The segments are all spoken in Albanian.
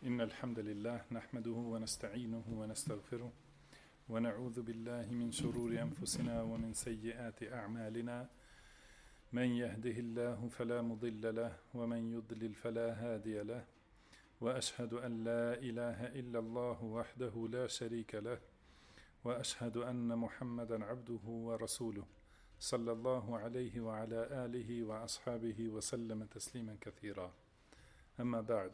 إن الحمد لله نحمده ونستعينه ونستغفره ونعوذ بالله من شرور أنفسنا ومن سيئات أعمالنا من يهده الله فلا مضل له ومن يضلل فلا هادي له وأشهد أن لا إله إلا الله وحده لا شريك له وأشهد أن محمدا عبده ورسوله صلى الله عليه وعلى آله وأصحابه وسلم تسليما كثيرا أما بعد.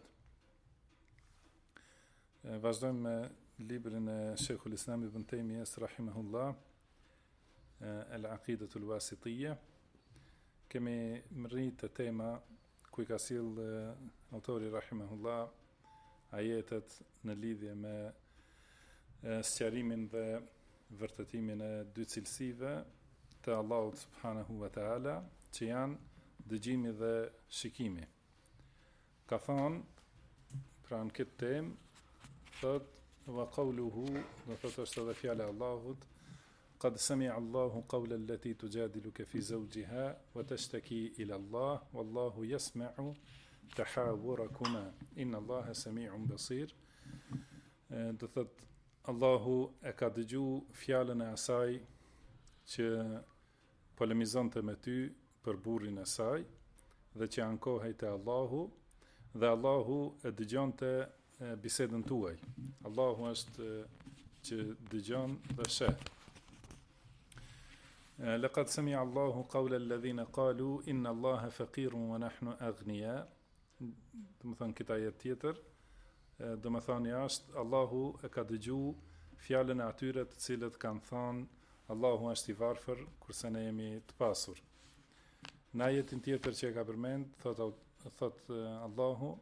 Vazhdojmë me librin e Sheikhul Islam Ibn Taymiyes rahimahullah, Al-Aqidatul Wasitiyya. Kemi mërrit të tema ku I ka sill autori rahimahullah ajetet në lidhje me sqarimin dhe vërtetimin e dy cilësive të Allahut subhanahu wa taala, që janë dëgjimi dhe shikimi. Ka thonë, pra në këtë temë, thot wa qawluhu, do thot është edhe fjala e Allahut, qad sami'a Allahu qawla allati tujadiluka fi zawjiha wa tashtaki ila Allah wallahu yasma'u tahawurakuma inna Allaha sami'un basir. Do thot Allahu e ka dëgju fjalën e asaj që polemizonte me ty për burrin e saj dhe që ankohej te Allahu, dhe Allahu e dëgjonte bisedën tuaj. Allahu është që dëgjon dhe sheh. Laqad sami'a Allahu qawla alladhina qalu inna Allaha faqirun wa nahnu aghniya. Do të thonë këtë ajet tjetër, do të thonë është Allahu e ka dëgju fjalën e atyre të cilët kanë thënë Allahu është I varfër kurse ne jemi të pasur. Në ajetin tjetër që e ka përmend, thot Allahu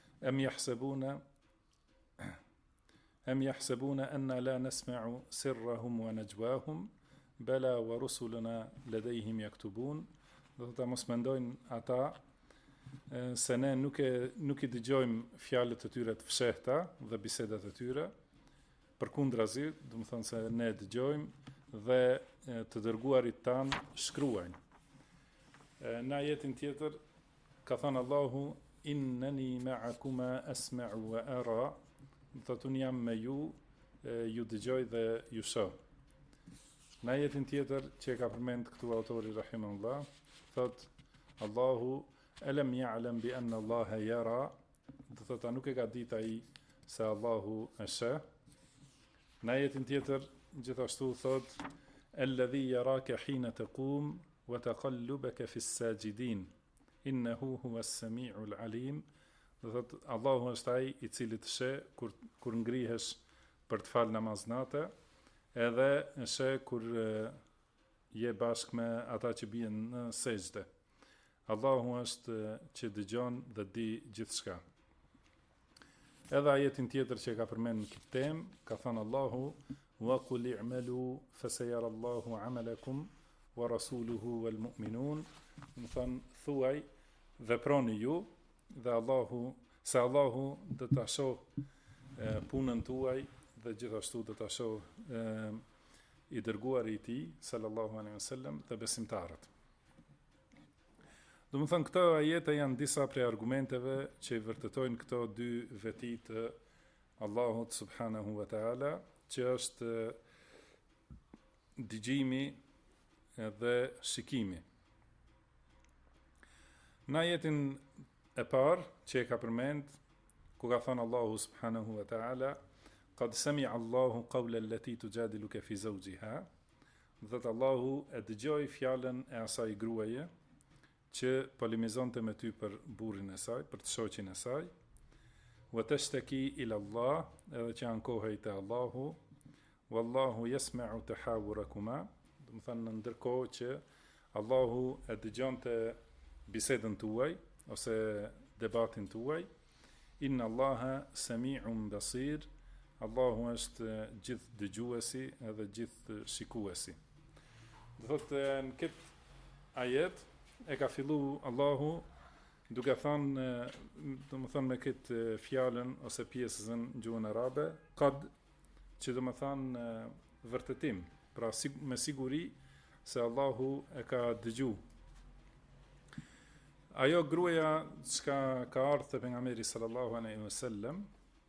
أم يحسبون أن لا نسمع سرهم ونجواهم بلى ورسلنا لديهم يكتبون. Do të mos mendojnë ata se ne nuk I dëgjojmë fjalët e tyre të fshehta dhe bisedat e tyre, përkundrazi, do të thonë se ne dëgjojmë dhe të dërguarit tan shkruajnë. Në ajetin tjetër ka thënë Allahu innani ma'akuma asma'u wa ara, do të thotë unë jam me ju dëgjoj dhe ju shoh. Në ajetin tjetër që ka përmend këtu autori rahimahullah, thot Allahu alam ya'lam bi anna Allaha yara, do të thotë nuk e ka ditë ai se Allahu e sheh. Në ajetin tjetër gjithashtu thot alladhi yaraka hina taqum wa taqallubaka fi as-sajidin innahu huwa as-sami'ul alim. Do thot Allahu është ai I cili të sheh kur ngrihesh për të fal namaz natë, edhe sheh kur je bashkë me ata që bien në sejdë. Allahu është që dëgjon dhe di gjithçka. Edhe ajetin tjetër që ka përmend në këtë temë, ka thënë Allahu wa qul i'malu fasayara Allahu 'amalakum wa rasuluhu wal mu'minun. Do thon thuaj veproni ju dhe se Allahu do ta shoh punën tuaj dhe gjithashtu do ta shoh I dërguari I tij sallallahu alaihi wasallam dhe besimtarët. Do të thonë këto ajete janë disa prej argumenteve që I vërtetojnë këto dy veti të Allahut subhanahu wa taala, që është dëgjimi dhe shikimi. Në ajetin e parë që e ka përmend, ku ka thënë Allahu subhanahu wa taala qad sami'a Allahu qawla allati tujadiluka fi zawjiha, dhe Allahu e dëgjoi fjalën e asaj gruaje që polemizonte me ty për burrin e saj, për të shoqin e saj, wa tashtaki ila Allah, edhe që ankohej te Allahu, wallahu yasma'u tahawurakuma, do të thonë ndërkohë që Allahu e dëgjonte bisedën tuaj ose debatin tuaj. Inna Allaha sami'un basir, Allahu është gjithë dëgjuesi edhe gjithë shikuesi. Do thotë në këtë ajet e ka fillu Allahu duke thënë, do të thonë me këtë fjalën ose pjesën në gjuhën arabe, qad, që do të thonë vërtetim, pra me siguri se Allahu e ka dëgju. Ajo gruaja që ka ardhur te pejgamberi sallallahu alaihi wasallam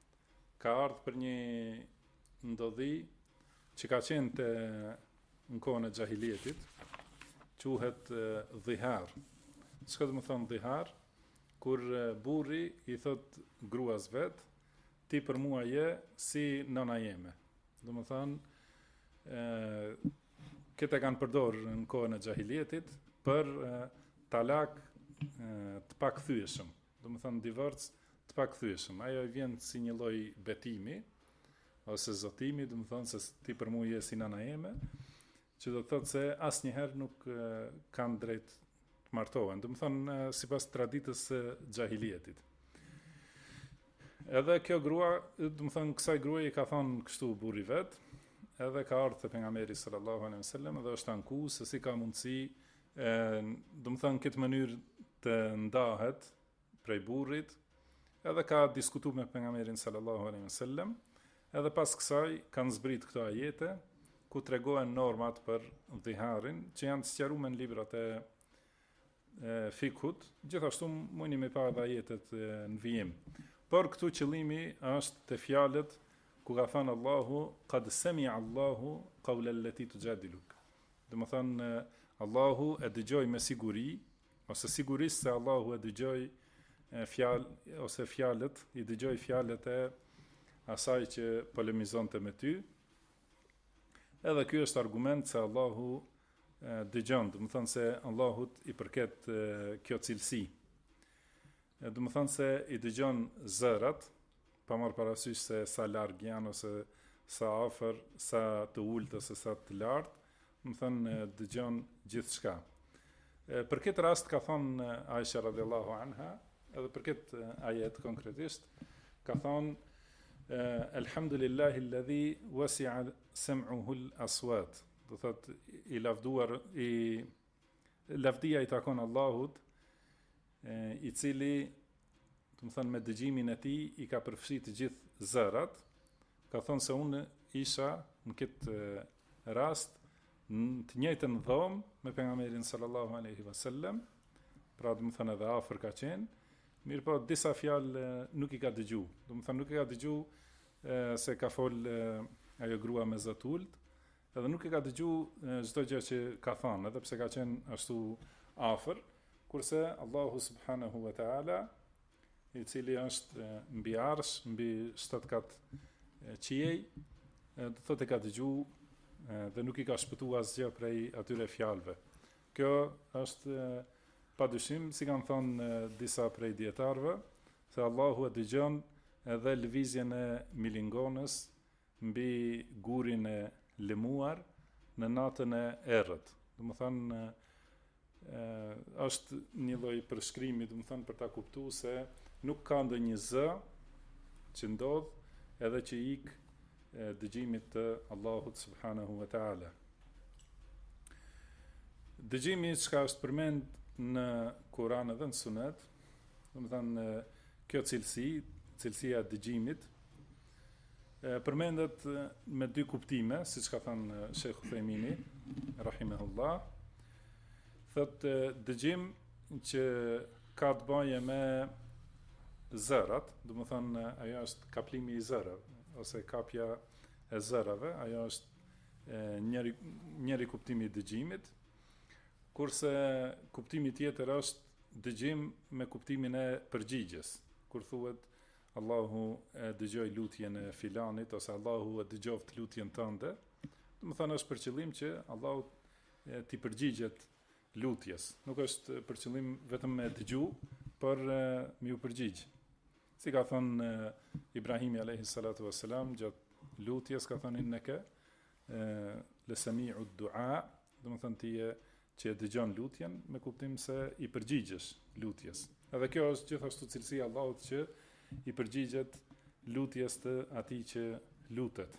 ka ardhur për një ndodhi që ka qenë në kohën e xahilietit, quhet dhihar. Çka do të thonë dhihar? Kur burri i thot gruas vet, ti për mua je si nëna jeme. Do të thonë këtë kanë përdorur në kohën e xahilietit për talak të pakthyeshëm. Do të thonë divorc të pakthyeshëm. Ajo vjen si një lloj betimi ose zotimi, do të thonë se ti për mua je si nëna jeme, që do të thotë se asnjëherë nuk kanë drejt të martohen. Do të thonë sipas traditës së xahilietit. Edhe kjo grua, do të thonë kësaj gruaje i ka thonë kështu burri vet, edhe ka ardhur te pejgamberi sallallahu alaihi wasallam dhe është anku se si ka mundësi, do të thonë këtë mënyrë të ndahet prej burrit, edhe ka diskutuar me pejgamberin sallallahu alaihi wasallam, edhe pas kësaj kanë zbrit këto ajete ku tregohen normat për dhiharin, që janë të sqaruar në librat e fikut, gjithashtu mundi me pa edhe ajetet në vijim. Por këtu qëllimi është te fjalët ku ka thënë Allahu qad sami'a Allahu qawla allati tujadiluk. Do të thonë Allahu e dëgjoi me siguri, ose sigurisht se Allahu e dëgjoi fjalë ose fjalët, i dëgjoi fjalët e asaj që polemizonte me ty. Edhe ky është argument se Allahu dëgjon, do të thonë se Allahut i përket kjo cilësi. Do të thonë se i dëgjon zërat, pa marrë parasysh se sa larg janë ose sa afër, sa të ulët ose sa të lartë, do të thonë dëgjon gjithçka. Për këtë rast ka thonë Aisha radhiyallahu anha, edhe për këtë ajet konkretisht, ka thonë Alhamdulillahi alladhi wasi'a sam'uhu al-aswat. Do thot i lavduar lavdia i takon Allahut, i cili, do të thënë me dëgjimin e tij i ka përfshirë të gjithë zërat. Ka thonë se unë isha në këtë rast në të njëjtën dhomë me pejgamberin sallallahu alaihi wasallam, pra do të thënë edhe afër ka qenë, mirë po disa fjalë nuk i ka dëgju. Do të thënë nuk i ka dëgju se ka fol ajo grua me zot ult, edhe nuk e ka dëgju çdo gjë që ka thënë, edhe pse ka qenë ashtu afër, kurse Allahu subhanahu wa taala, i cili është mbi arsh, mbi 7 kat qiej, do thotë ka dëgju dhe nuk i ka shpëtuar asgjë prej atyre fjalëve. Kjo është padyshim, si kanë thënë disa prej dietarëve, se Allahu e dëgjon edhe lëvizjen e milingonës mbi gurin e lëmuar në natën e errët. Do të thonë është një lloj përshkrimi, do të thonë për ta kuptuar se nuk ka ndonjë zë që ndodh edhe që ik dëgjimit të Allahut subhanahu wa taala. Dëgjimi që është përmend në Kur'an edhe në Sunet, do të thonë kjo cilësia e dëgjimit, përmendet me dy kuptime, siç ka thënë Sheikh Uthejmini, rahimahullah. Thotë dëgjim që ka të bëjë me zërat, do të thonë ajo është kaplimi i zërave ose kapja e zërave, ajo është njëri kuptimi i dëgjimit, kurse kuptimi tjetër është dëgjim me kuptimin e përgjigjes, kur thuhet Allahu e dëgjoi lutjen e filanit ose Allahu e dëgjoft lutjen tënde, do të thonë është për qëllim që Allahu t'i përgjigjet lutjes. Nuk është për qëllim vetëm me dëgju, por me u përgjigj. Si ka thënë Ibrahimi alayhi salatu wassalam gjatë lutjes, ka thënë inneke lesami'u du'a, do të thonë ti që e dëgjon lutjen me kuptim se i përgjigjesh lutjes. Edhe kjo është gjithashtu cilësia e Allahut që i përgjigjet lutjes të atij që lutet.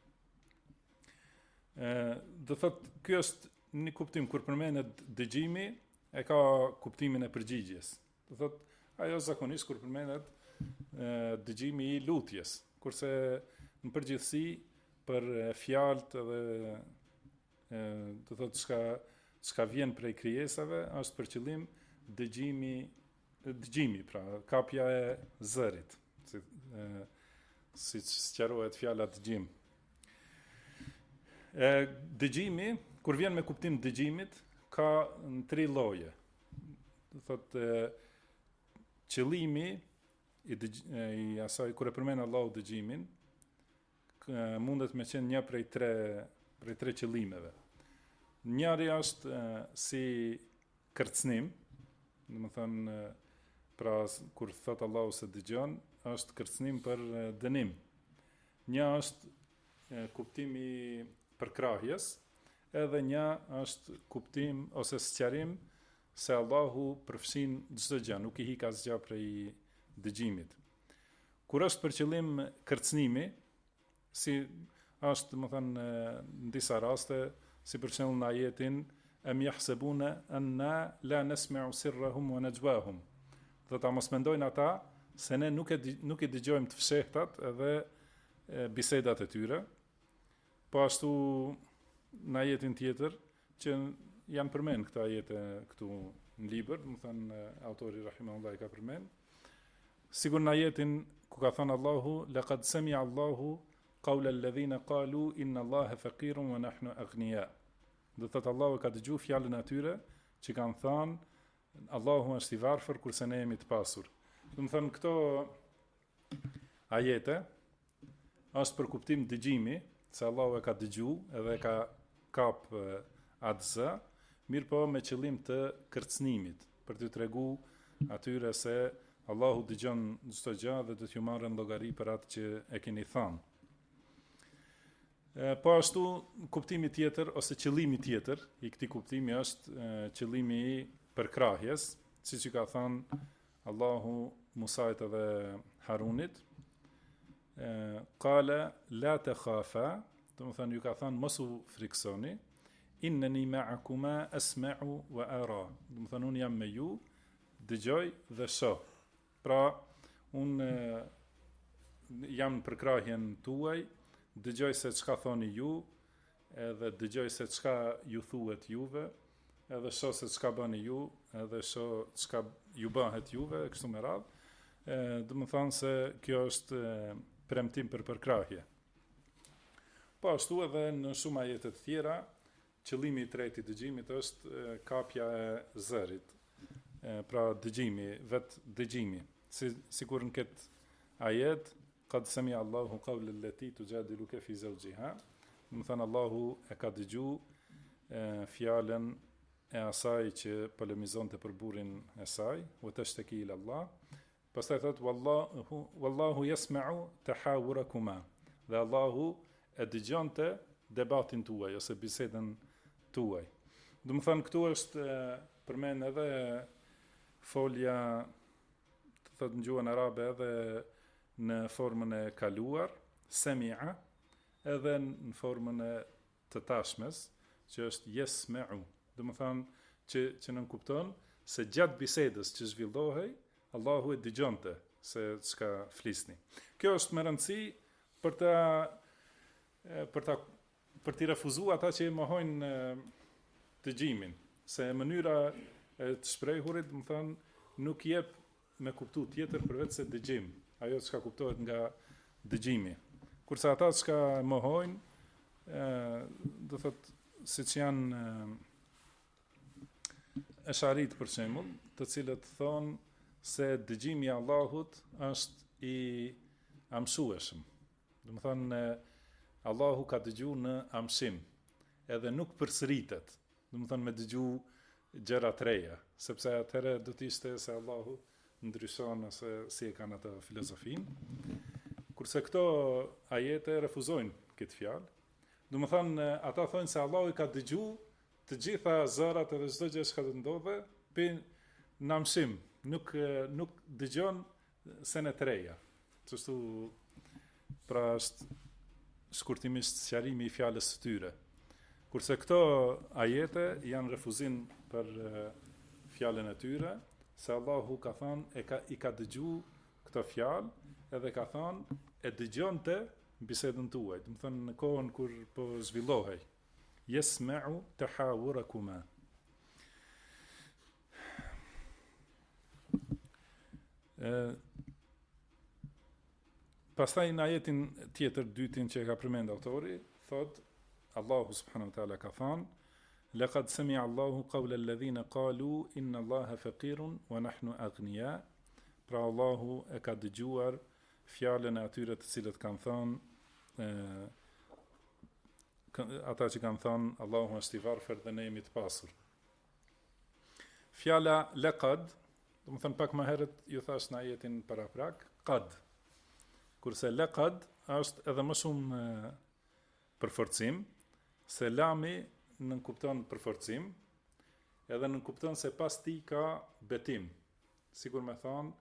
Do thotë ky është një kuptim kur përmendet dëgjimi, e ka kuptimin e përgjigjes. Do thotë ajo zakonisht kur përmendet dëgjimi i lutjes, kurse në përgjithësi për fjalët edhe do thotë çka vjen prej krijesave është për qëllim dëgjimi, pra kapja e zërit. si që sqarohet fjala dëgjim. Dëgjimi, kur vjen me kuptim dëgjimit, ka në 3 lloje. Do thotë qëllimi i asaj kur e përmend Allahu dëgjimin, mundet me qenë një prej tre qëllimeve. Njëri është si kërcënim, domethënë pra kur thot Allahu se dëgjon, është kërcënim për dënim. Një është kuptimi përkrahjes, edhe një është kuptim ose sqarim se Allahu përfshin çdo gjë, nuk i hik asgjë prej dëgjimit. Kur është për qëllim kërcënimi, si është domethënë në disa raste, si për shembull në ajetin am yahsabuna anna la nasma'u sirrahum wa najwahum. Do ta mos mendojnë ata se ne nuk i dëgjojmë të fshehtat edhe bisedat e tyre. Po ashtu në ajetin tjetër që janë përmend këta ajete këtu në libër, domethënë autori rahimahullah ka përmend. Sigur në ajetin ku ka thënë Allahu laqad sami'a Allahu qawla alladhina qalu inna Allaha faqirun wa nahnu aghniya. Do thotë Allahu ka dëgjuar fjalën e atyre që kanë thënë Allahu është i varfër kurse ne jemi të pasur. Do të thënë këto ajete është për kuptim dëgjimi, se Allahu e ka dëgjuar edhe ka kap atë zë, mirë po me qëllim të kërcënimit, për t'ju treguar atyre se Allahu dëgjon çdo gjë dhe do t'ju marrën llogari për atë që e keni thënë. Po ashtu kuptimi tjetër ose qëllimi tjetër i këtij kuptimi është qëllimi i përkrahjes, siç i ka thënë Allahu Musait edhe Harunit. Qala la takhafa, do të thënë ju ka thënë mos u friksoni, innani ma'akuma asma'u wa ara. Do të thënë unë jam me ju, dëgjoj dhe shoh. Pra unë jam në përkrahjen tuaj, dëgjoj se çka thoni ju, edhe dëgjoj se çka ju thuhet juve, edhe shoh se çka bëni ju, edhe shoh çka ju bëhet juve, kështu me radhë. Do të thonë se kjo është premtim për përkrahje. Po ashtu edhe në shumë ajete të tjera, qëllimi i tretë i dëgjimit është kapja e zërit. Pra dëgjimi, vetë dëgjimi. Sikur në këtë ajet qad sami'a Allahu qawla allati tujadiluka fi zawjiha. Do të thënë Allahu e ka dëgjuar fjalën e asaj që polemizonte për burrin e saj, wa tashtaki ila Allah. Pastaj thot wallahu yasma'u tahawurakuma. Dhe Allahu e dëgjonte debatin tuaj ose bisedën tuaj. Do të thënë këtu është përmend edhe folja, të thot në gjuhën arabe edhe në formën e kaluar, semi'a, edhe në formën e të tashmes, që është yesma'u. Do të thonë që nën kupton se gjatë bisedës që zhvillohej, Allahu e dëgjonte se çka flisni. Kjo është me rëndësi për t'i refuzuar ata që mohojnë dëgjimin, se mënyra e të shprehurit, do të thonë, nuk jep me kuptu tjetër përveç se dëgjim, ajo çka kuptohet nga dëgjimi. Kurse ata që mohojnë, do thotë, siç janë esharit për shembull, të cilët thonë se dëgjimi i Allahut është i amshueshëm. Do të thonë Allahu ka dëgjuar në amshim, edhe nuk përsëritet. Do të thonë me dëgju gjëra të reja, sepse atëherë do të ishte se Allahu ndryshon ose si e kanë atë filozofinë. Kurse këto ajete refuzojnë këtë fjalë. Do të thonë ata thonë se Allahu i ka dëgjuar të gjitha zërat edhe çdo gjë që ndodhe në amshim, nuk dëgjon sene të reja. Kështu pra është shkurtimisht sqarimi i fjalës së tyre. Kurse këto ajete janë refuzim për fjalën e tyre, se Allahu ka thënë i ka dëgjuar këtë fjalë, edhe ka thënë e dëgjonte bisedën tuaj. Do të thënë në kohën kur po zhvillohej. Yesma'u tahawurakuma. Pastaj në ajetin tjetër dytin që e ka përmend autori, thot Allahu subhanahu wa taala ka thënë: "Laqad sami'a Allahu qawla alladhina qalu inna Allaha faqirun wa nahnu aghnia." Pra Allahu e ka dëgjuar fjalën e atyre të cilët kanë thënë ata që kanë thënë Allahu është i varfër dhe ne jemi të pasur. Fjala laqad, do të thënë pak më herët ju thash në ajetin paraprak, qad. Kurse laqad është edhe më shumë përforcim, se lami nënkupton përforcim, edhe nënkupton se pas ti ka betim. Sigur me thonë,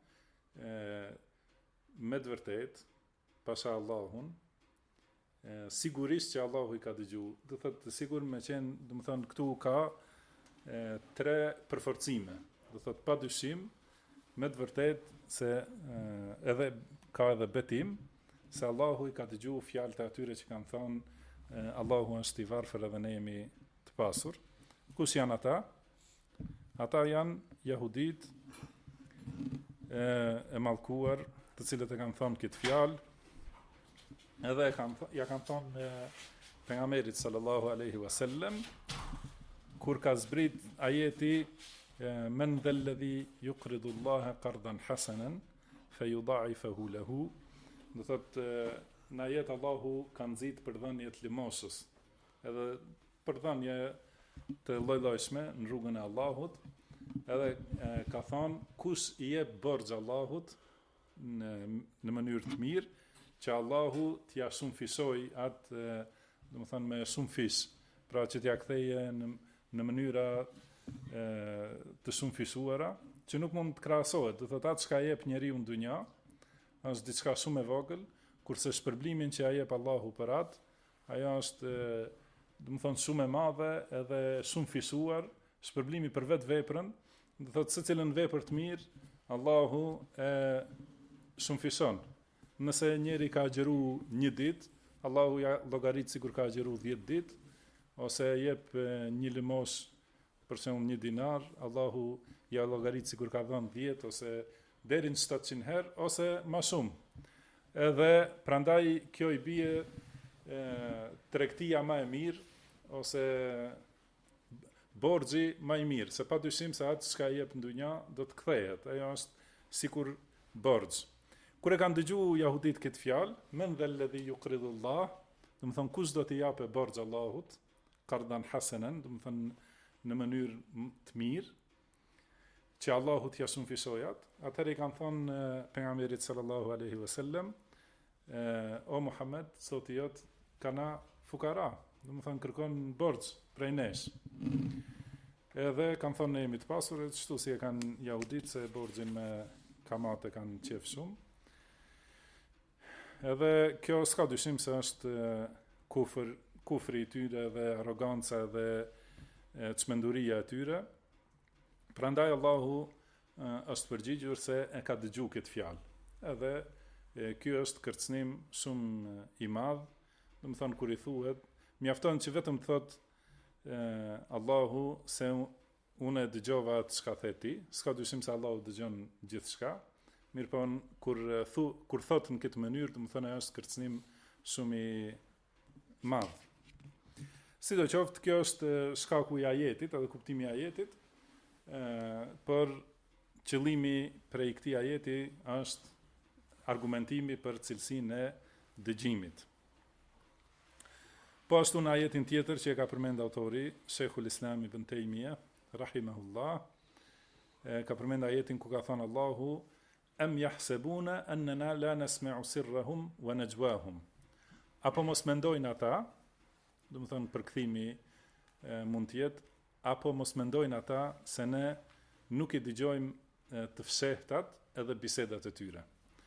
me të vërtet, pasha Allahun, sigurisht që Allahu i ka dëgju. Do thotë sigur me qenë, do të thonë këtu ka tre përforcime. Do thotë pa dyshim, me të vërtet se edhe ka edhe betim se Allahu i ka dëgju fjalët e atyre që kanë thonë Allahu është i varfër edhe ne jemi të pasur. Kush janë ata? Ata janë jahudit e mallkuar, të cilët e kanë thonë këtë fjalë, edhe ja kanë thonë pejgamberit sallallahu alaihi wasallam kur ka zbrit ajeti men dhalladhi yuqridu Allaha qardan hasanan fayudha'ifahu lahu. Do thotë në ajet Allahu ka nxit për dhënie të limosës, edhe për dhënie të lloj-llojshme në rrugën e Allahut, edhe ka thonë kush i jep borxh Allahut në mënyrë të mirë, që Allahu t'ja shumë fisoj atë, do të thonë me shumë fish, pra që t'ja ktheje në mënyra të shumë fisuara, që nuk mund të krahasohet. Do thotë atë çka jep njeriu në dunja është diçka shumë e vogël, kurse shpërblimin që ja jep Allahu për atë, ajo është, do të thonë shumë e madhe edhe shumë fisuar. Shpërblimi për vetë veprën, do thotë secilën vepër të mirë, Allahu e shumë fison. Nëse njeri ka agjeru një ditë, Allahu ja llogarit sikur ka agjeru 10 ditë, ose jep një limos për shembull 1 dinar, Allahu ja llogarit sikur ka dhënë 10 ose deri në 700 herë ose më shumë. Edhe prandaj kjo i bie tregtia më e mirë ose borxhi më i mirë, se padyshim se atë çka jep në dunja do të kthehet. Ajo është sikur borxh. Kur e kanë dëgjuar jahudit këtë fjalë, men dhalladhi yuqridu Allah, do të thonë kush do t'i japë borxh Allahut, qardan hasanan, do të thonë në mënyrë të mirë, që Allahu t'ja shumë fisojat, atëherë i kanë thonë pejgamberit sallallahu alaihi wasallam, o Muhammed, zoti jot kana fukara, do të thonë kërkon borxh prej nesh. Edhe kanë thonë ne jemi të pasur, kështu si e kanë jahudit, se borxhin me kamate kanë qef shumë. Edhe kjo s'ka dyshim se është kufri i tyre dhe arroganca dhe çmenduria e tyre. Prandaj Allahu është përgjigjur se e ka dëgju këtë fjalë. Edhe ky është kërcënim shumë i madh, do të thonë kur i thuhet, mjafton që vetëm të thotë Allahu se unë e dëgjova atë çka the ti, s'ka dyshim se Allahu dëgjon gjithçka. Mirëpo kur thotë në këtë mënyrë, do të thonë është kërcënim shumë i madh. Sidoqoftë, kjo është shkaku i ajetit, edhe kuptimi i ajetit, por qëllimi prej këtij ajeti është argumentimi për cilësinë e dëgjimit. Po ashtu në ajetin tjetër që e ka përmend autori, Sheikhul Islam Ibn Taymija, rahimahullah, ka përmend ajetin ku ka thënë Allahu am yahsabuna annana la nasma'u sirrahum wa najwahum. Apo mos mendojnë ata, do të thonë përkthimi mund të jetë, apo mos mendojnë ata se ne nuk i dëgjojmë të fshehtat edhe bisedat e tyre.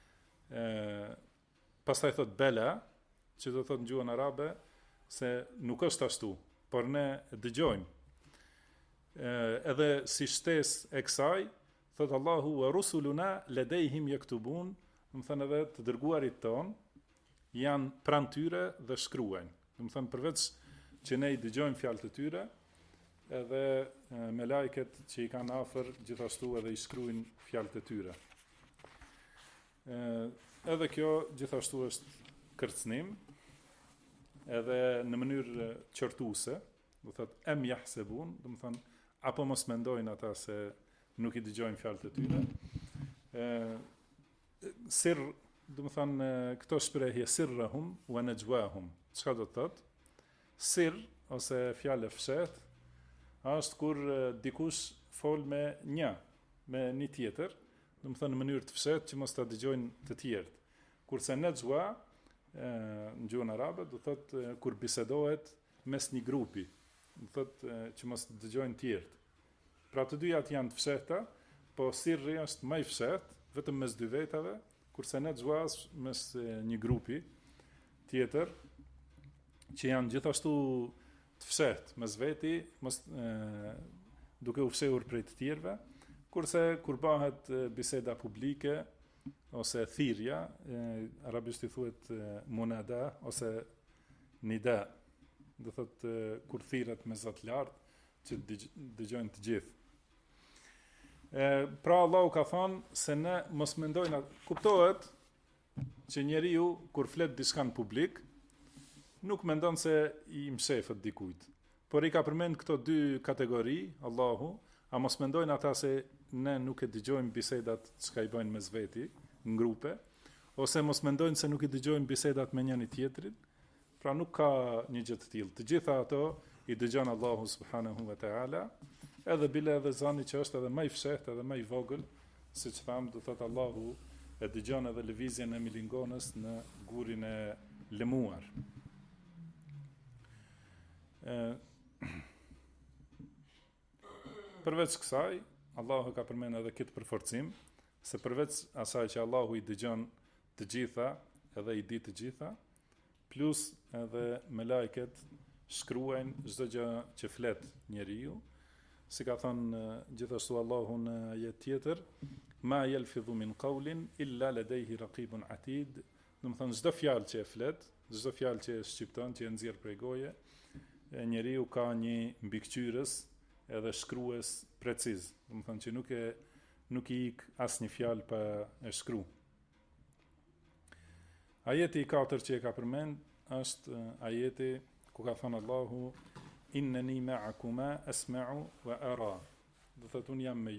Pastaj thot bela, që do thot në gjuhën arabe se nuk është ashtu, por ne dëgjojmë. Edhe si shtesë e kësaj, thot Allahu wa rusuluna ladayhim yaktubun, do të thënë edhe të dërguarit ton janë pranë tyre dhe shkruajnë. Do të thënë përveç që ne i dëgjojmë fjalët e tyre, edhe me lajket që i kanë afër gjithashtu edhe i shkruajnë fjalët e tyre. edhe kjo gjithashtu është kërcënim, edhe në mënyrë qortuese, do thotë em yahsebun, do të thonë apo mos mendojnë ata se nuk i dëgjojnë fjalët e tyre. Sir, do të thonë këto shprehje sirrahum wa najwahum. Çka do të thotë? Sir ose fjalë fshet është kur dikush fol me një tjetër, do të thonë në mënyrë të fshehtë që mos ta dëgjojnë të tjerët. Kurse najwa në gjuhën arabe do thotë kur bisedohet mes një grupi, do thotë që mos dëgjojnë të tjerët. Pra të dyja janë të fshehta, po sirri është më i fshehtë vetëm mes dy vetave, kurse najwa mes një grupi tjetër që janë gjithashtu të fshehtë mes veti, mos duke u fshehur prej të tjerëve, kurse kur bëhet biseda publike ose thirrja, arabisht i thuhet munada ose nida, do thotë kur thirret me zot lart që dëgjojnë të gjithë. Pra Allahu ka thënë se ne mos mendojnë, kuptohet që njeriu kur flet diçka në publik nuk mendon se i mshefët dikujt, por i ka përmend këto dy kategori Allahu, a mos mendojnë ata se ne nuk e dëgjojmë bisedat që i bëjnë mes veti në grupe, ose mos mendojnë se nuk i dëgjojmë bisedat me njëri tjetrin, pra nuk ka një gjë të tillë. Të gjitha ato i dëgjon Allahu subhanahu wa taala, edhe bile edhe zani që është edhe më i fshehtë edhe më i vogël, siç tham, do thotë Allahu e dëgjon edhe lëvizjen e milingonës në gurin e lëmuar. Përveç kësaj, Allahu ka përmendur edhe këtë përforcim, se përveç asaj që Allahu i dëgjon të gjitha, edhe i di të gjitha, plus edhe me lajket shkruajnë çdo gjë që flet njeriu, si ka thënë gjithashtu Allahu në ajet tjetër, ma yalfidhu min qawlin illa ladayhi raqibun atid, do të thonë çdo fjalë që e flet, çdo fjalë që e shqipton, që e nxjerr prej goje, njeriu ka një mbikëqyrës edhe shkrues preciz, do të thonë që nuk i ik asnjë fjalë pa e shkruar. Ajeti i 4 që e ka përmend është ajeti ku ka thënë Allahu inneni ma'akuma asma'u wa ara. Do thotë unë jam me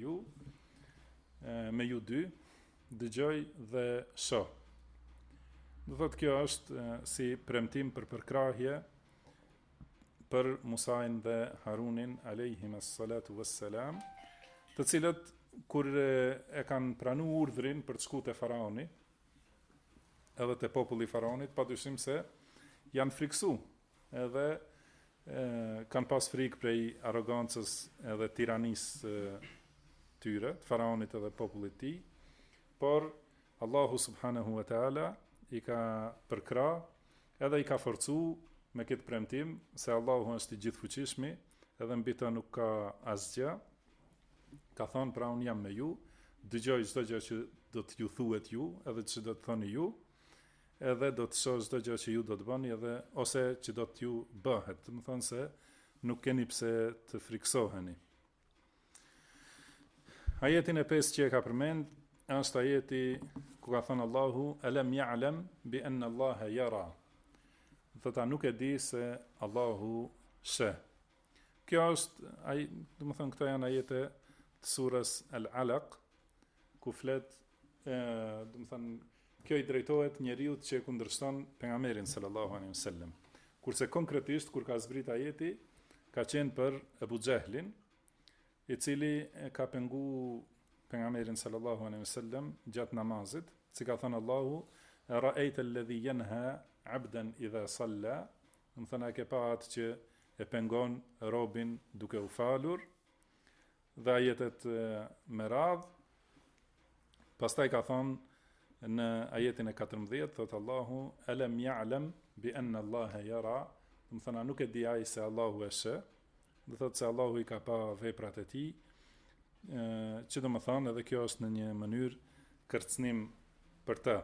ju dy, dëgjoj dhe shoh. Do thotë kjo është si premtim për përkrahje për Musain dhe Harunin alayhimus salatu wassalam, të cilët kur e kanë pranuar urdhrin për të shkuar te faraoni, edhe te populli i faraonit, padyshim se janë friksu, edhe kanë pas frikë prej arrogancës edhe tiranisë tyre, të faraonit edhe popullit tij, por Allahu subhanahu wa taala i ka përkra edhe i ka forcu me këtë premtim se Allahu është i gjithfuqishmi, edhe mbi të nuk ka asgjë. Ka thonë, pra unë jam me ju, dëgjoj çdo gjë që do të ju thuhet ju, edhe që do të thoni ju, edhe do të shoh çdo gjë që ju do të bëni, edhe ose që do të ju bëhet. Do të thonë se nuk keni pse të friksoheni. Ajetin e 5 që e ka përmend është ajeti ku ka thënë Allahu alam ya'lam bi anna Allaha yara. Do ta nuk e di se Allahu sheh. Kjo është do të thonë këto janë ajete të surës Al-Alaq, ku flet, do të thonë, kjo i drejtohet njeriu që e kundërshton pejgamberin sallallahu alaihi wasallam. Kurse konkretisht kur ka zbrit ajeti, ka qenë për Abu Jahlin, i cili ka pengu pejgamberin sallallahu alaihi wasallam gjatë namazit, si ka thënë Allahu, ra'aita alladhi yanha 'abdan idha salla, do të thonë ke pa atë që e pengon robin duke u falur, dhe ajetet me radh. Pastaj ka thonë në ajetin e 14, thotë Allahu alam ya'lam bi anna Allaha yara, do të thonë nuk e di ai se Allahu e sheh, do thotë se Allahu i ka pa veprat e tij, që do të thonë edhe kjo është në një mënyrë kërcënim për të.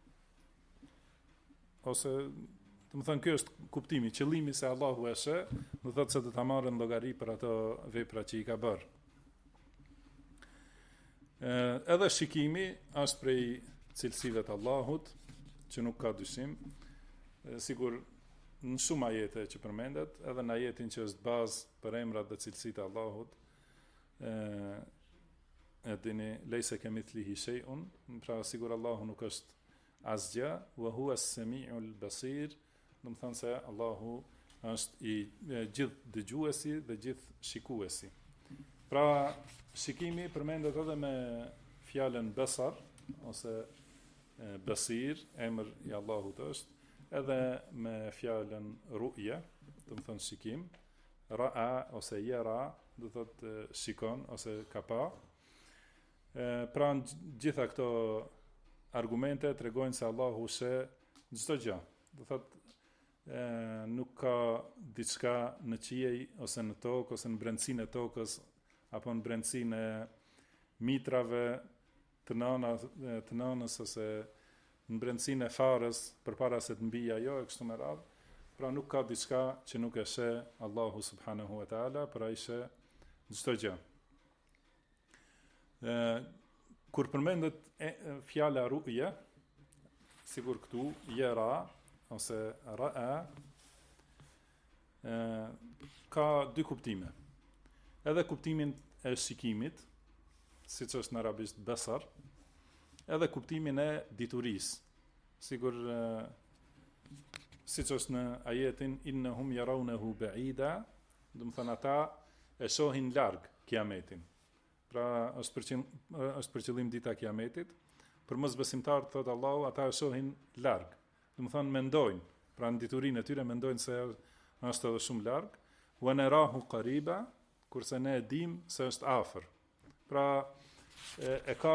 Ose do të thonë kjo është kuptimi, qëllimi se Allahu e sheh, do thotë se do ta marrën llogari për ato vepra që i ka bërë. Edhe shikimi është prej cilësive të Allahut, që nuk ka dyshim, sigur në shumë ajete që përmendet, edhe në ajetin që është bazë për emrat dhe cilësitë e Allahut, e dini lejse kemithlihi shay'un, pra sigur Allahu nuk është asgjë, wa huwa as-sami'ul basir, do të thonë se Allahu është i gjithë dëgjuesi dhe gjithë shikuesi. Pra shikimi përmendet edhe me fjalën basar ose basir, emër i Allahut është, edhe me fjalën ru'ya, do të thonë shikim, ra'a ose yara, do të thotë shikon ose ka pa. Pra gjitha këto argumente tregojnë se Allahu sheh çdo gjë. Do thotë nuk ka diçka në qiej ose në tokë ose në brendësinë e tokës apo në brendësinë e mitrave të nënës ose në brendësinë e farës përpara se të mbijë ajo e kështu me radhë. Pra nuk ka diçka që nuk e sheh Allahu subhanahu wa taala, pra ai sheh çdo gjë. Kur përmendet fjala ru'ya, sigur këtu yara ose ra'a, ka dy kuptime. Edhe kuptimin e shikimit, siç është në arabisht basar, edhe kuptimin e diturisë. Sigur siç është në ajetin innahum yarawnahu ba'ida, do të thonë ata e shohin larg kiametin. Pra është për qëllim dita e kiametit. Për mosbesimtarët thot Allahu, ata e shohin larg. Do të thonë mendojnë, pra në diturinë e tyre mendojnë se është edhe shumë larg, wa narahu qariba, kurse ne e dim se është afër. Pra e ka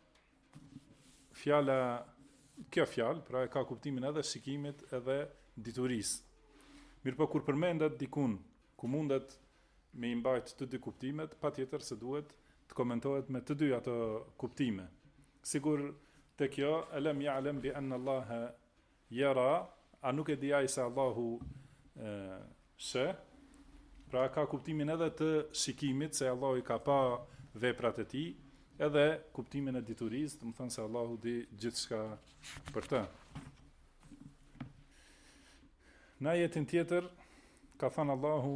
kjo fjalë, pra e ka kuptimin edhe shikimit edhe diturisë. Mirpo kur përmendet dikun ku mundet me i mbajt të dy kuptimet, patjetër se duhet të komentohet me të dy ato kuptime. Sigur te kjo, alam ya'lam bi anna Allaha yara, a nuk e di ai se Allahu sheh, pra ka kuptimin edhe të shikimit se Allahu i ka pa veprat e tij, edhe kuptimin e diturisë, do të thonë se Allahu di gjithçka për të. Në ajetin tjetër ka thënë Allahu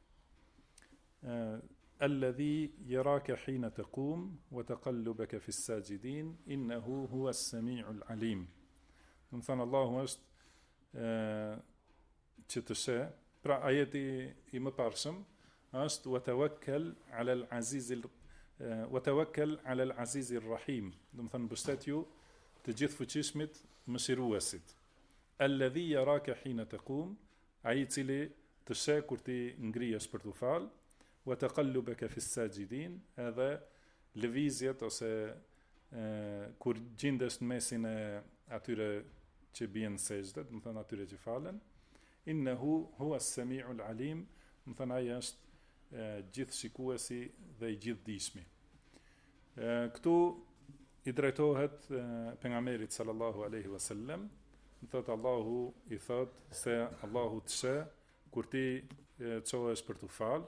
alladhi yaraka hina taqum wa taqallubaka fi as-sajidin innahu huwa as-sami'ul alim. Do të thonë Allahu është që të sheh, pra ajeti i mëparshëm është wa tawakkal 'ala al-'azizil wa tawakkal 'ala al-'azizir rahim. Do të thonë mbështetju të gjithfuqishmit mëshiruesit. Alladhi yaraka hina taqum, ai i cili të sheh kur ti ngrihesh për të fal, wa taqallubaka fi as-sajidin, edhe lëvizjet ose kur gjendesh në mesin e atyre që bien sejdë, do të thonë atyre që falen, innahu huwa as-sami'ul alim, do të thonë ai është gjithë shikuesi dhe i gjithë dishmi. Këtu i drejtohet pejgamberit sallallahu alaihi wasallam, thot Allahu i thot se Allahu të sheh kur ti çohesh për të fal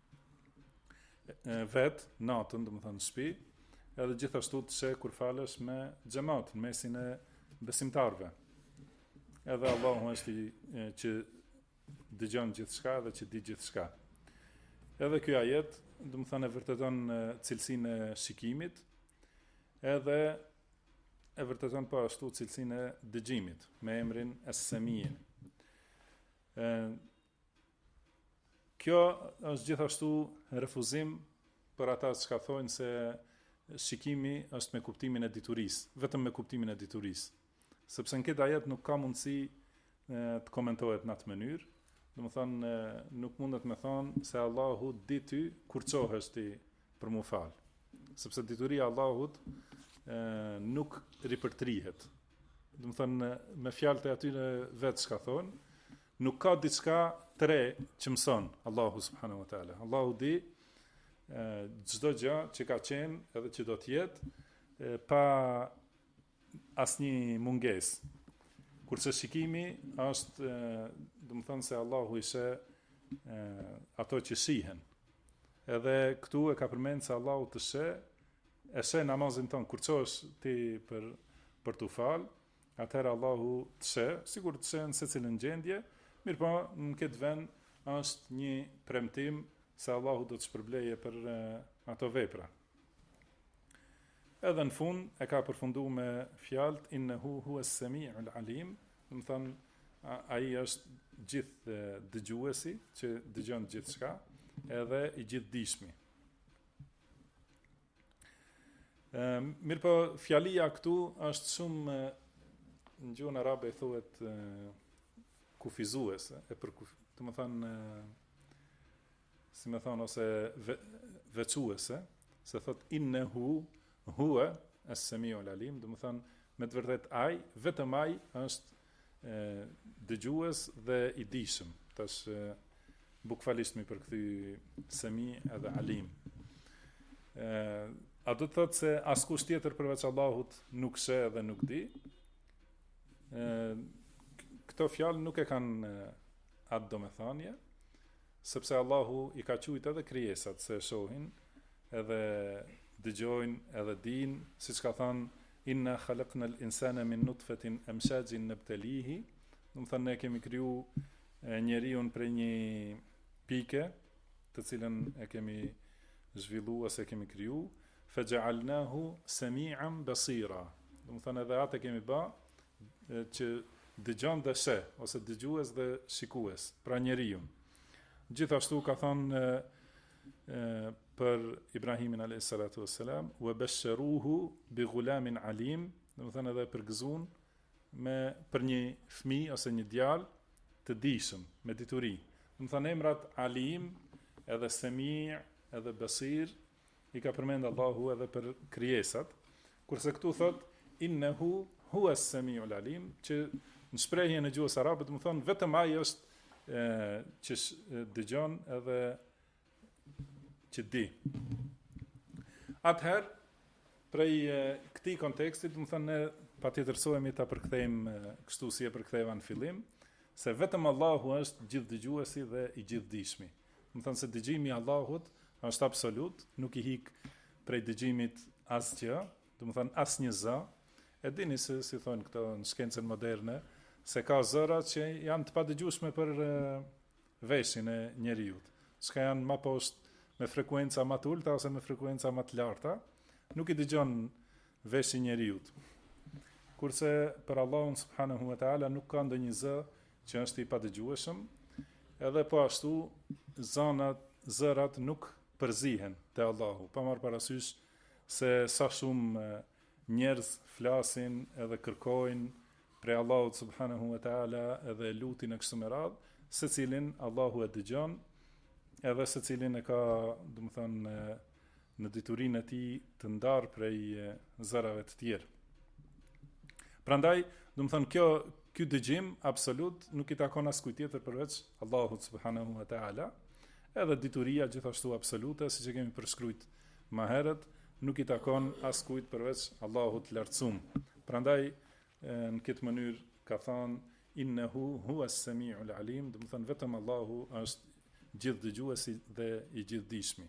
vet natën, do të thonë në shtëpi, edhe gjithashtu të sheh kur falesh me xhamat në mesin e besimtarëve. Edhe Allahu është që dëgjon gjithçka dhe që di gjithçka. Edhe ky ajet, do të thonë, e vërteton cilësinë e shikimit, edhe e vërteton po ashtu cilësinë e dëgjimit me emrin Es-Sami'. Kjo është gjithashtu refuzim për ata që thonë se shikimi është me kuptimin e diturisë, vetëm me kuptimin e diturisë. Sepse në këtë ajet nuk ka mundësi të komentohet në atë mënyrë. Do të thonë nuk mundet me thonë se Allahu di ty kur çohesh ti për mu fal. Sepse dituria e Allahut nuk ripërtrihet. Do të thonë me fjalët e atyre vetë çka thonë, nuk ka diçka të re që mëson Allahu subhanahu wa taala. Allahu di çdo gjë që ka qenë edhe që do të jetë pa asnjë mungesë. Kurse shikimi është, do të thonë se Allahu i sheh ato që shihen. Edhe këtu e ka përmendë se Allahu të sheh, e sheh namazin ton, kur çohesh ti për për t'u falë, atëherë Allahu të sheh, sigur të sheh në secilën gjendje, mirë po në këtë vend është një premtim se Allahu do të shpërbleje për ato vepra. Edhe në fund e ka përfunduar me fjalët innehu huwas samiul alim, do të thonë ai është gjithë dëgjuesi që dëgjon gjithçka, edhe i gjithdijshmi. Mirë po, fjalia këtu është shumë, në gjuhën arabe thuhet kufizuese, të më thënë, si më thënë, ose veçuese, se thot innehu huwa as-samiul alim, do të thënë, me të vërtet ai, vetëm ai është dëgjues dhe i dijshëm. Tash bukfalisht mi përkthy sami edhe alim. A do të thotë se askush tjetër përveç Allahut nuk sheh dhe nuk di? Këto fjalë nuk e kanë atë domethënie, sepse Allahu i ka thujt edhe krijesat se shohin, edhe dëgjojnë, edhe dinë, siç ka thënë inna khalaqnal insana min nutfatin amshajin nabtalihi, do të thonë ne kemi kriju njeriu prej një pike, të cilën e kemi zhvilluar ose kemi kriju, faja'alnahu sami'an basira. Do të thonë edhe atë kemi bë që dëgjon dhe sheh, ose dëgjues dhe shikues, pra njeriu. Gjithashtu ka thënë për Ibrahimin alayhis salatu wassalam, wa basharuhu bi ghulamin alim, do të thënë edhe përgëzuan për një fëmijë ose një djalë të dijshëm, me dituri. Do të thënë emrat alim, edhe sami', edhe basir, i ka përmend Allahu edhe për krijesat, kurse këtu thot innehu huwa as-sami'ul alim, që në shprehjen e gjuhës arabe do të thonë vetëm ai është që dëgjon edhe që di. Atëherë, prej këtij konteksti, do të thonë ne patjetër sohemi ta përkthejmë kështu si e përktheva në fillim, se vetëm Allahu është gjithdëgjuesi dhe i gjithdijshmi. Do të thonë se dëgjimi i Allahut është absolut, nuk i hik prej dëgjimit asgjë, do të thonë asnjë zë. E dini se si thonë këto në shkencën moderne, se ka zëra që janë të padëgjueshme për veshin e njeriu. Çka janë më poshtë me frekuenca më të ulta ose me frekuenca më të larta, nuk i dëgjon veshin e njeriu. Kurse për Allahun subhanahu wa taala nuk ka ndonjë zë që është i padëgjueshëm, edhe po ashtu zërat nuk përzihen te Allahu, pa marrë parasysh se sa shumë njerëz flasin edhe kërkojnë prej Allahut subhanahu wa taala edhe lutin e kështu me radhë, secilin Allahu e dëgjon, edhe secilin e ka, do të thonë, në diturinë e tij të ndarë prej zërave të tjerë. Prandaj, do të thonë, ky dëgjim absolut nuk i takon askujt tjetër përveç Allahut subhanahu wa taala. Edhe dituria gjithashtu absolute, siç e kemi përshkruajt më herët, nuk i takon askujt përveç Allahut lartësuam. Prandaj në këtë mënyrë ka thënë innehu huwas samiul alim, do të thonë vetëm Allahu është gjithdëgjuesi dhe i gjithdijshmi.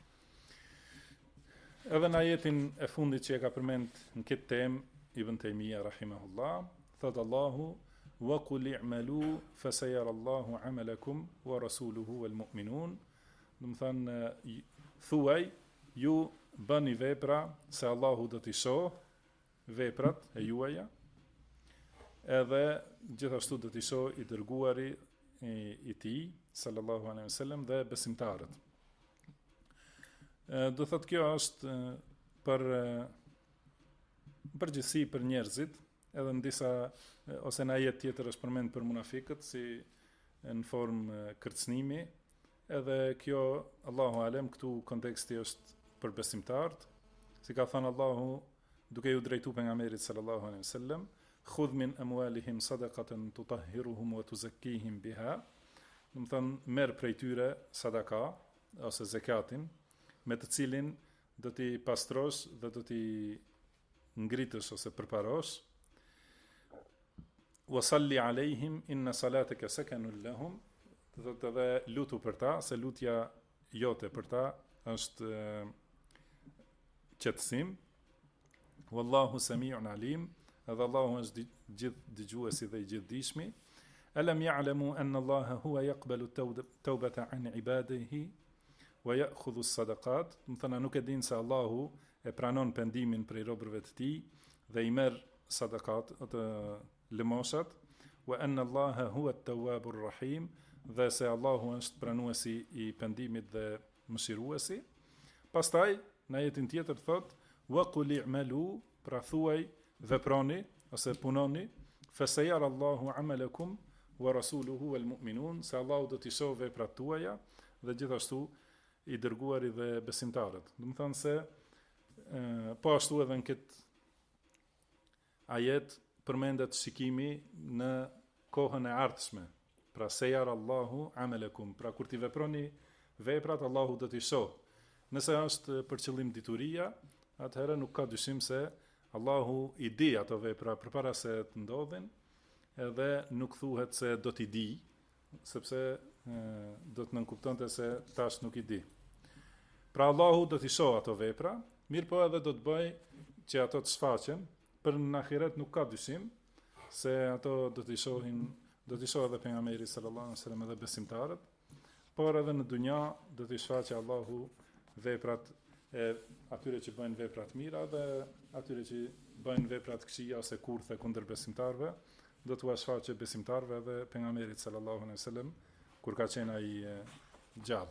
Edhe në ajetin e fundit që e ka përmend në këtë temë Ibn Taymija rahimahullah, thot Allahu wa qul i'malu fasayara Allahu 'amalakum wa rasuluhu wal mu'minun. Do të thënë thuaj ju bëni vepra se Allahu do t'i shoh veprat e juaja, edhe gjithashtu do t'i shoh i dërguari i tij sallallahu alaihi wasallam dhe besimtarët. Do thotë kjo është për përgjithësi për njerëzit, edhe në disa ose në ajet tjetër është përmend për munafikët si në formë kërcënimi, edhe kjo Allahu alem këtu konteksti është për besimtarët, si ka thënë Allahu duke ju drejtuar pejgamberit sallallahu alaihi wasallam, khudh min amwalihim sadaqatan tutahhiruhum wa tuzakkihim biha, do të thonë merr prej tyre sadaka ose zakatin, me të cilin do t'i pastrosh dhe do t'i ngritësh ose përparosh. Wa salli alejhim inna salataka sakanun lahum, do të dhe lutu për ta, se lutja jote për ta është qetësim. Wallahu sami'un alim, edhe Allahu është gjithë dëgjuesi dhe i gjithdijshmi. Alam ya'lamu anna Allaha huwa yaqbalu tawbata an ibadihi wa ya'khudhu as-sadaqat. Do të thonë nuk e din se Allahu e pranon pendimin prej robërve të tij dhe i merr sadakat, atë lëmoshat, wa anna Allaha huwa at-tawwabur rahim, dhe se Allahu është pranuesi i pendimit dhe mëshiruesi. Pastaj në ajetin tjetër thot: wa qul i'malu, pra thuaj veproni ose punoni, fa sayara Allahu 'amalakum wa rasuluhu wal mu'minun, se Allahu do t'i shohë veprat tuaja dhe gjithashtu i dërguari dhe besimtarët. Do të thonë se po ashtu edhe në këtë ajet përmendet shikimi në kohën e ardhshme. Pra sayara Allahu 'amalakum, pra kur ti veproni veprat, Allahu do t'i shohë. Nëse është për qëllim dituria, atëherë nuk ka dyshim se Allahu i di ato vepra përpara se të ndodhin, edhe nuk thuhet se do t'i di, sepse do të nënkuptonte se tash nuk i di. Pra Allahu do t'i shohë ato vepra, mirë po edhe do të bëj që ato të shfaqen, për në ahiret nuk ka dyshim se ato do t'i shohin, do t'i shohë edhe pejgamberi sallallahu alaihi wasallam edhe besimtarët, por edhe në dunja do t'i shfaqe Allahu veprat e atyre që bëjnë veprat mira dhe atyre që bëjnë veprat këqija ose kurthe kundër besimtarëve, do t'u shfaqe besimtarëve dhe pejgamberit sallallahu alaihi wasallam kur ka qenë ai gjallë.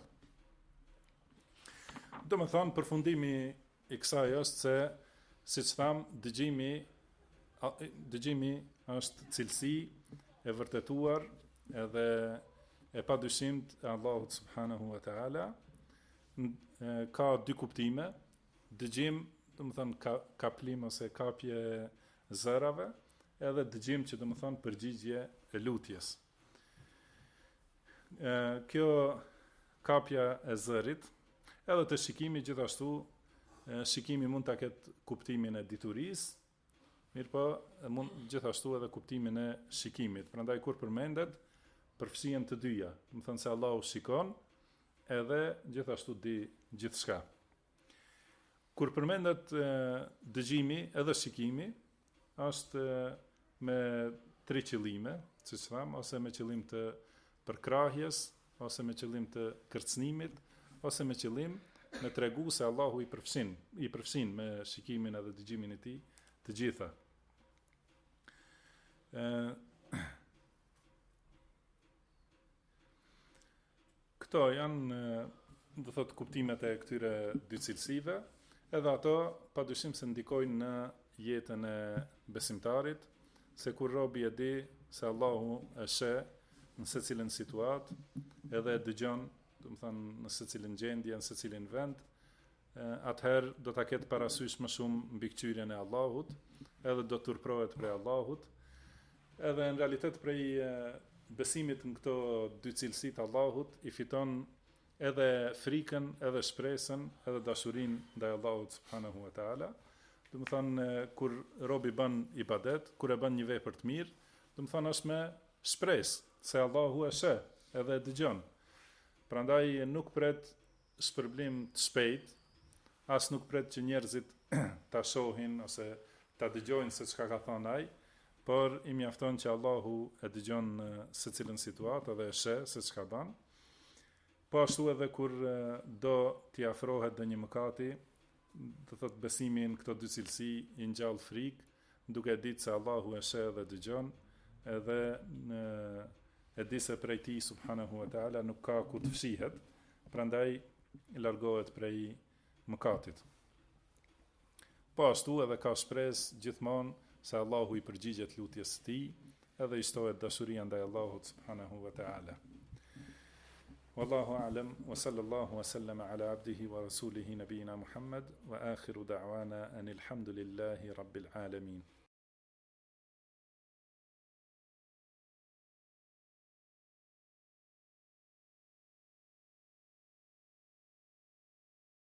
Do të thonë përfundimi i kësaj është se, siç tham, dëgjimi është cilësi e vërtetuar edhe e padyshimit e Allahut subhanahu wa taala. Ka dy kuptime: dëgjim, do të thonë kaplim ose kapje zërave, edhe dëgjim që do të thonë përgjigje e lutjes. Kjo kapja e zërit, edhe të shikimi gjithashtu, shikimi mund ta ketë kuptimin e diturisë, mirë po mund gjithashtu edhe kuptimin e shikimit. Prandaj kur përmendet, përfshihen të dyja. Do të thonë se Allahu shikon edhe gjithashtu di gjithçka. Kur përmendet dëgjimi edhe shikimi, është me tri qëllime, siç tham, ose me qëllim të përkrahjes, ose me qëllim të kërcënimit, ose me qëllim me tregu se Allahu i përfshin me shikimin edhe dëgjimin e tij të gjitha. Këto janë, do thot, kuptimet e këtyre dy cilësive, edhe ato padyshim se ndikojnë në jetën e besimtarit, se kur robi e di se Allahu e sheh në secilën situatë, edhe e dëgjon, do të thonë në secilën gjendje, në secilin vend, atëherë do ta ketë parasysh më shumë mbikëqyrjen e Allahut, edhe do të turprohet prej Allahut, edhe në realitet prej besimit në këto dy cilësitë Allahut i fiton edhe frikën, edhe shpresën, edhe dashurinë ndaj Allahut subhanahu wa taala. Do të thonë kur robi bën ibadet, kur e bën një vepër të mirë, do të thonë është me shpresë se Allahu e sheh edhe e dëgjon. Prandaj nuk pret shpërblim të shpejt, as nuk pret që njerëzit ta shohin ose ta dëgjojnë se çka ka thënë ai, por i mjafton që Allahu e dëgjon në secilën situatë dhe e sheh se çka bën. Po ashtu edhe kur do t'i afrohet dhe një mëkati, do thot besimin këto dy cilësi i ngjall frikë, duke ditë se Allahu e sheh dhe dëgjon, edhe e di se prej tij subhanahu wa taala nuk ka ku të fshihet, prandaj largohet prej mëkatit. Po ashtu edhe ka shpresë gjithmonë se Allahu i përgjigjet lutjes së tij, edhe i shtohet dashuria ndaj Allahut subhanahu wa taala. Wallahu a'lam, wa sallallahu wa sallama ala abdihi wa rasulihi nabiyina Muhammad, wa akhiru da'wana anil hamdulillahi rabbil alamin.